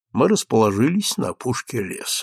мы расположились на опушке леса.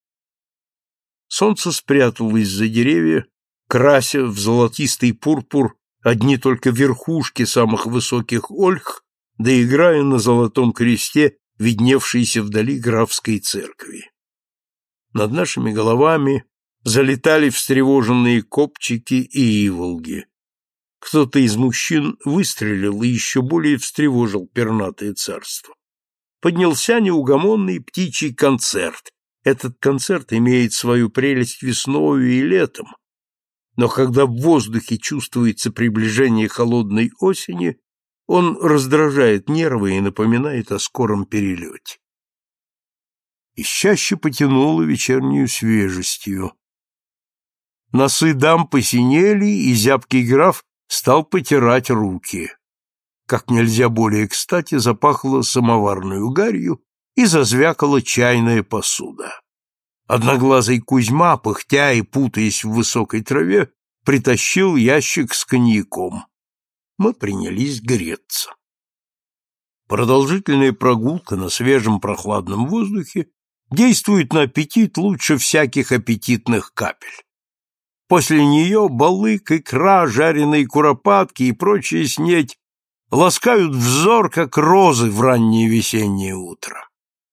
Солнце спряталось за деревья, крася в золотистый пурпур одни только верхушки самых высоких ольх, да играя на золотом кресте, видневшейся вдали графской церкви. Над нашими головами залетали встревоженные копчики и иволги. Кто-то из мужчин выстрелил и еще более встревожил пернатое царство. Поднялся неугомонный птичий концерт. Этот концерт имеет свою прелесть весною и летом, но когда в воздухе чувствуется приближение холодной осени, он раздражает нервы и напоминает о скором перелете. И чаще потянуло вечернюю свежестью. Носы дам посинели, и зябкий граф стал потирать руки. Как нельзя более кстати запахло самоварной гарью и зазвякала чайная посуда. Одноглазый Кузьма, пыхтя и путаясь в высокой траве, притащил ящик с коньяком. Мы принялись греться. Продолжительная прогулка на свежем прохладном воздухе действует на аппетит лучше всяких аппетитных капель. После нее балык, икра, жареные куропатки и прочая снеть ласкают взор, как розы в раннее весеннее утро.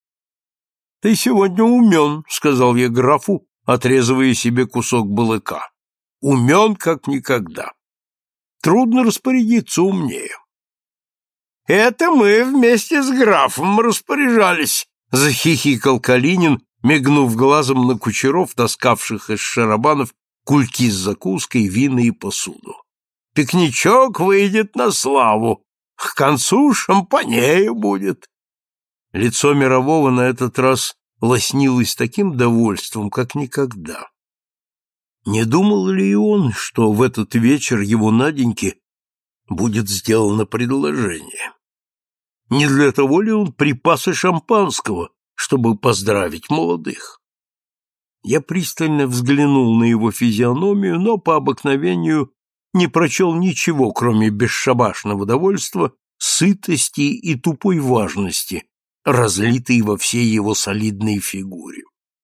— Ты сегодня умен, — сказал я графу, отрезывая себе кусок балыка. — Умен, как никогда. Трудно распорядиться умнее. — Это мы вместе с графом распоряжались, — захихикал Калинин, мигнув глазом на кучеров, таскавших из шарабанов кульки с закуской, вина и посуду. — Пикничок выйдет на славу. К концу шампанея будет. Лицо Мирового на этот раз лоснилось таким довольством, как никогда. Не думал ли и он, что в этот вечер его Наденьке будет сделано предложение? Не для того ли он припас и шампанского, чтобы поздравить молодых? Я пристально взглянул на его физиономию, но по обыкновению не прочел ничего, кроме бесшабашного довольства, сытости и тупой важности, разлитой во всей его солидной фигуре.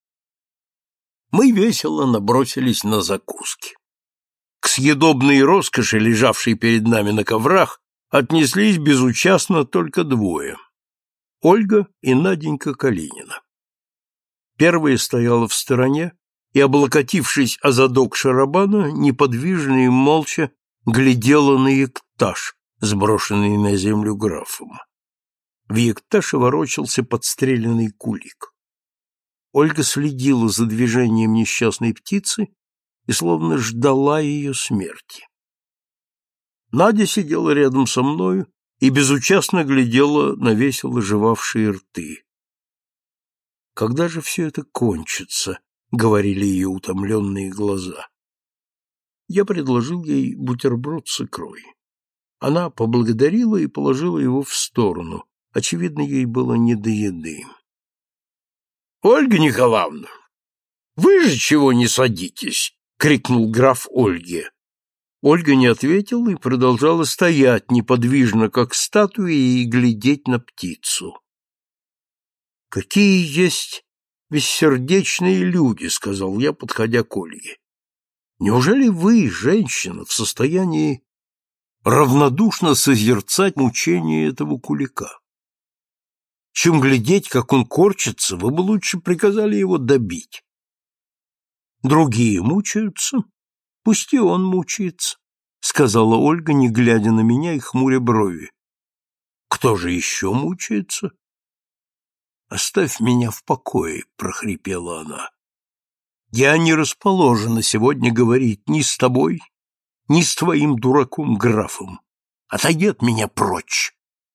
Мы весело набросились на закуски. К съедобной роскоши, лежавшей перед нами на коврах, отнеслись безучастно только двое — Ольга и Наденька Калинина. Первая стояла в стороне и, облокотившись о задок шарабана, неподвижно и молча глядела на ектаж, сброшенный на землю графом. В екташе ворочался подстреленный кулик. Ольга следила за движением несчастной птицы и словно ждала ее смерти. Надя сидела рядом со мною и безучастно глядела на весело жевавшие рты. «Когда же все это кончится?» — говорили ее утомленные глаза. Я предложил ей бутерброд с икрой. Она поблагодарила и положила его в сторону. Очевидно, ей было не до еды. — Ольга Николаевна, вы же чего не садитесь? — крикнул граф Ольге. Ольга не ответила и продолжала стоять неподвижно, как статуя, и глядеть на птицу. — Какие есть бессердечные люди, — сказал я, подходя к Ольге. — Неужели вы, женщина, в состоянии равнодушно созерцать мучения этого кулика? Чем глядеть, как он корчится, вы бы лучше приказали его добить. Другие мучаются, пусть и он мучается, — сказала Ольга, не глядя на меня и хмуря брови. Кто же еще мучается? — Оставь меня в покое, — прохрипела она. Я не расположена сегодня говорить ни с тобой, ни с твоим дураком-графом. Отойди от меня прочь.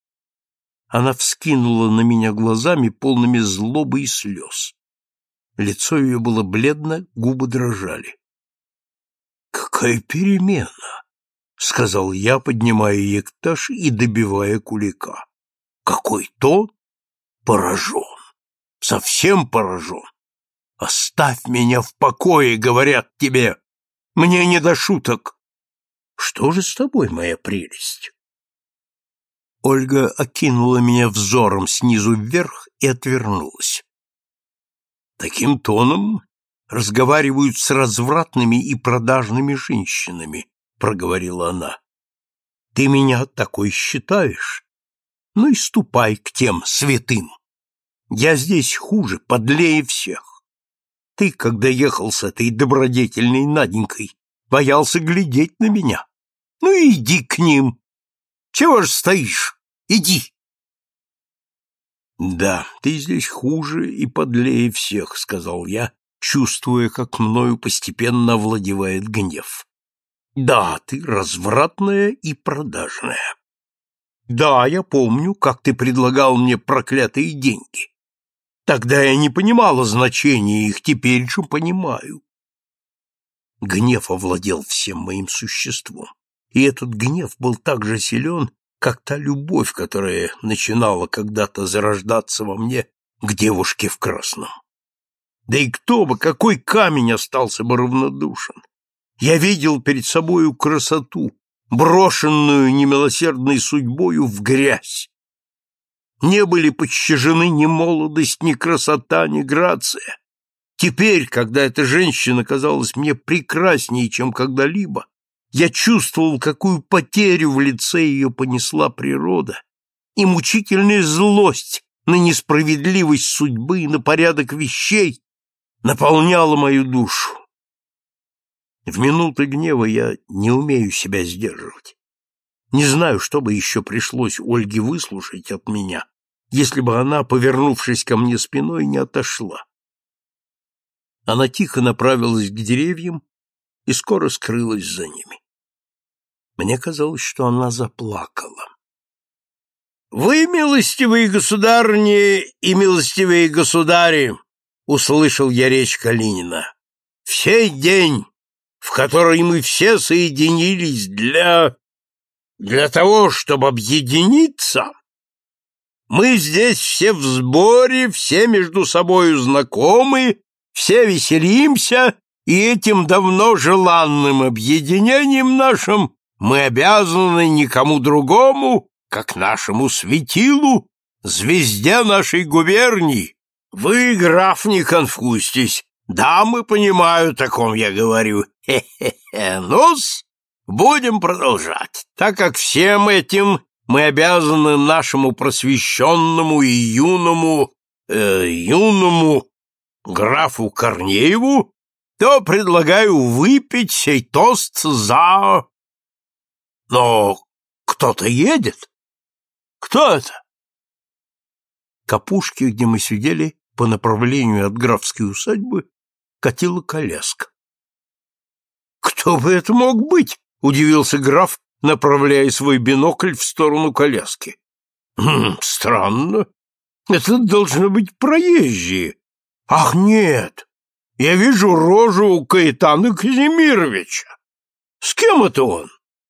Она вскинула на меня глазами, полными злобы и слез. Лицо ее было бледно, губы дрожали. — Какая перемена! — сказал я, поднимая ектаж и добивая кулика. — Какой тон! Поражен! Совсем поражен! Оставь меня в покое, говорят тебе! Мне не до шуток! Что же с тобой, моя прелесть? Ольга окинула меня взором снизу вверх и отвернулась. Таким тоном разговаривают с развратными и продажными женщинами, проговорила она. Ты меня такой считаешь? Ну и ступай к тем святым. Я здесь хуже, подлее всех. Ты, когда ехал с этой добродетельной Наденькой, боялся глядеть на меня. Ну иди к ним. Чего ж стоишь? Иди. Да, ты здесь хуже и подлее всех, сказал я, чувствуя, как мною постепенно овладевает гнев. Да, ты развратная и продажная. Да, я помню, как ты предлагал мне проклятые деньги. Тогда я не понимала значения их, теперь же понимаю. Гнев овладел всем моим существом, и этот гнев был так же силен, как та любовь, которая начинала когда-то зарождаться во мне к девушке в красном. Да и кто бы, какой камень остался бы равнодушен? Я видел перед собою красоту, брошенную немилосердной судьбою в грязь. Не были пощажены ни молодость, ни красота, ни грация. Теперь, когда эта женщина казалась мне прекраснее, чем когда-либо, я чувствовал, какую потерю в лице ее понесла природа, и мучительная злость на несправедливость судьбы и на порядок вещей наполняла мою душу. В минуты гнева я не умею себя сдерживать. Не знаю, что бы еще пришлось Ольге выслушать от меня, если бы она, повернувшись ко мне спиной, не отошла. Она тихо направилась к деревьям и скоро скрылась за ними. Мне казалось, что она заплакала. «Вы, милостивые государыни и милостивые государи!» — услышал я речь Калинина. «В сей день, в который мы все соединились для того, чтобы объединиться, мы здесь все в сборе, все между собою знакомы, все веселимся, и этим давно желанным объединением нашим мы обязаны никому другому, как нашему светилу, звезде нашей губернии. Вы, граф, не конфузьтесь. Дамы понимают, о ком я говорю. Хе-хе-хе. Ну-с, будем продолжать, так как всем этим мы обязаны нашему просвещенному и юному графу Корнееву, то предлагаю выпить сей тост за... Но кто-то едет. Кто это? К опушке, где мы сидели, по направлению от графской усадьбы, катила коляска. Кто бы это мог быть? Удивился граф, направляя свой бинокль в сторону коляски. Странно. Это должно быть проезжие. Ах, нет. Я вижу рожу у Каэтана Казимировича. С кем это он?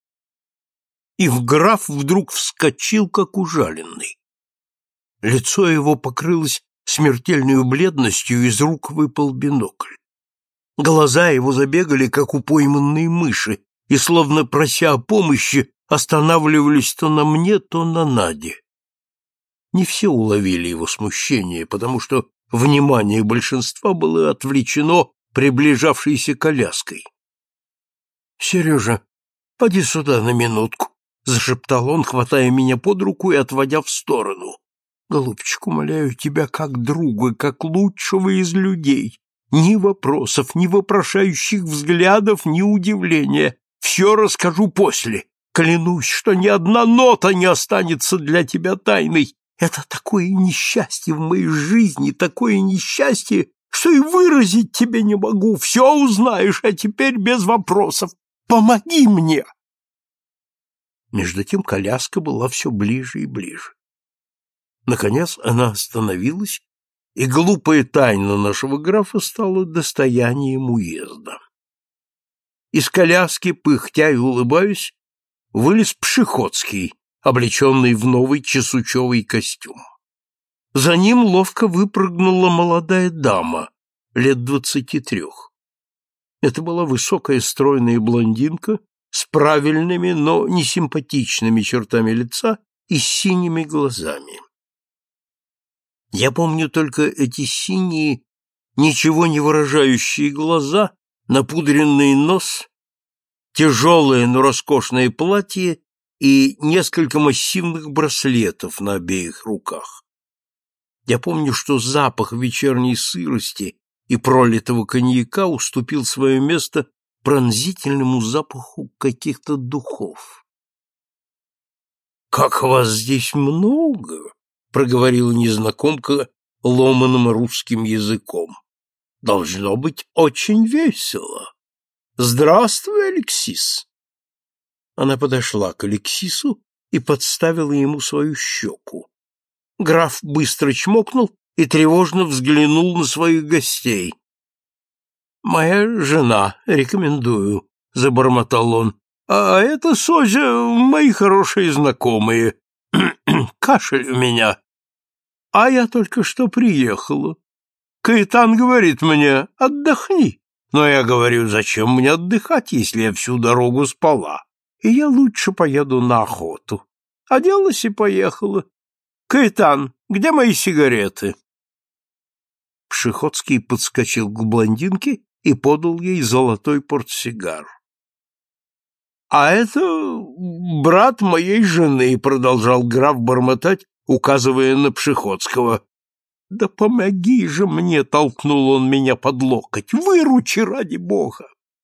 И граф вдруг вскочил, как ужаленный. Лицо его покрылось смертельной бледностью, из рук выпал бинокль. Глаза его забегали, как у пойманной мыши, и, словно прося о помощи, останавливались то на мне, то на Наде. Не все уловили его смущение, потому что внимание большинства было отвлечено приближавшейся коляской. — Сережа, поди сюда на минутку, — зашептал он, хватая меня под руку и отводя в сторону. — Голубчик, умоляю тебя, как друга, как лучшего из людей. Ни вопросов, ни вопрошающих взглядов, ни удивления. Все расскажу после. Клянусь, что ни одна нота не останется для тебя тайной. Это такое несчастье в моей жизни, такое несчастье, что и выразить тебе не могу. Все узнаешь, а теперь без вопросов. Помоги мне!» Между тем коляска была все ближе и ближе. Наконец она остановилась, и глупая тайна нашего графа стала достоянием уезда. Из коляски, пыхтя и улыбаясь, вылез Пшеходский, облеченный в новый чесучевый костюм. За ним ловко выпрыгнула молодая дама, лет 23. Это была высокая стройная блондинка с правильными, но несимпатичными чертами лица и с синими глазами. Я помню только эти синие, ничего не выражающие глаза, напудренный нос, тяжелое, но роскошное платье и несколько массивных браслетов на обеих руках. Я помню, что запах вечерней сырости и пролитого коньяка уступил свое место пронзительному запаху каких-то духов. «Как вас здесь много!» — проговорила незнакомка ломаным русским языком. «Должно быть очень весело. Здравствуй, Алексис!» Она подошла к Алексису и подставила ему свою щеку. Граф быстро чмокнул и тревожно взглянул на своих гостей. «Моя жена, рекомендую», — забормотал он. «А это, Созя, мои хорошие знакомые. Кашель у меня. А я только что приехала. Каэтан говорит мне: отдохни. Но я говорю: зачем мне отдыхать, если я всю дорогу спала? И я лучше поеду на охоту. Оделась и поехала. Каэтан, где мои сигареты?» Пшеходский подскочил к блондинке и подал ей золотой портсигар. «А это брат моей жены», — продолжал граф бормотать, указывая на Пшеходского. «Да помоги же мне!» — толкнул он меня под локоть. «Выручи, ради бога!»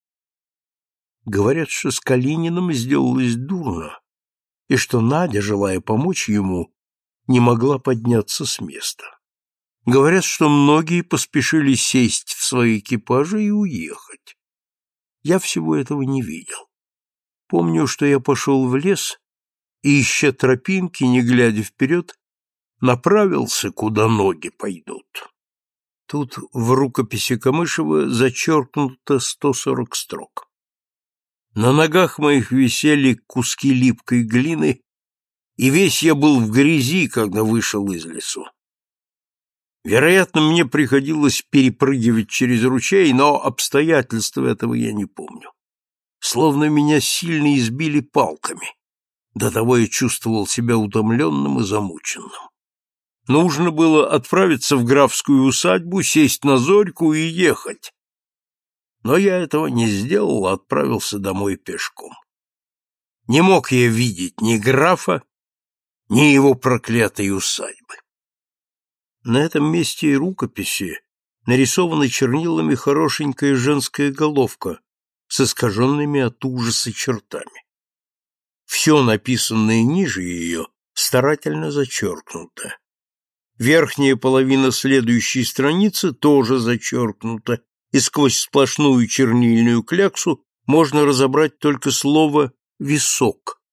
Говорят, что с Калининым сделалось дурно, и что Надя, желая помочь ему, не могла подняться с места. Говорят, что многие поспешили сесть в свои экипажи и уехать. Я всего этого не видел. Помню, что я пошел в лес и, ища тропинки, не глядя вперед, направился, куда ноги пойдут. Тут в рукописи Камышева зачеркнуто 140 строк. На ногах моих висели куски липкой глины, и весь я был в грязи, когда вышел из лесу. Вероятно, мне приходилось перепрыгивать через ручей, но обстоятельств этого я не помню. Словно меня сильно избили палками. До того я чувствовал себя утомленным и замученным. Нужно было отправиться в графскую усадьбу, сесть на зорьку и ехать. Но я этого не сделал, а отправился домой пешком. Не мог я видеть ни графа, ни его проклятой усадьбы. На этом месте и рукописи нарисована чернилами хорошенькая женская головка с искаженными от ужаса чертами. Все написанное ниже ее старательно зачеркнуто. Верхняя половина следующей страницы тоже зачеркнута, и сквозь сплошную чернильную кляксу можно разобрать только слово «висок».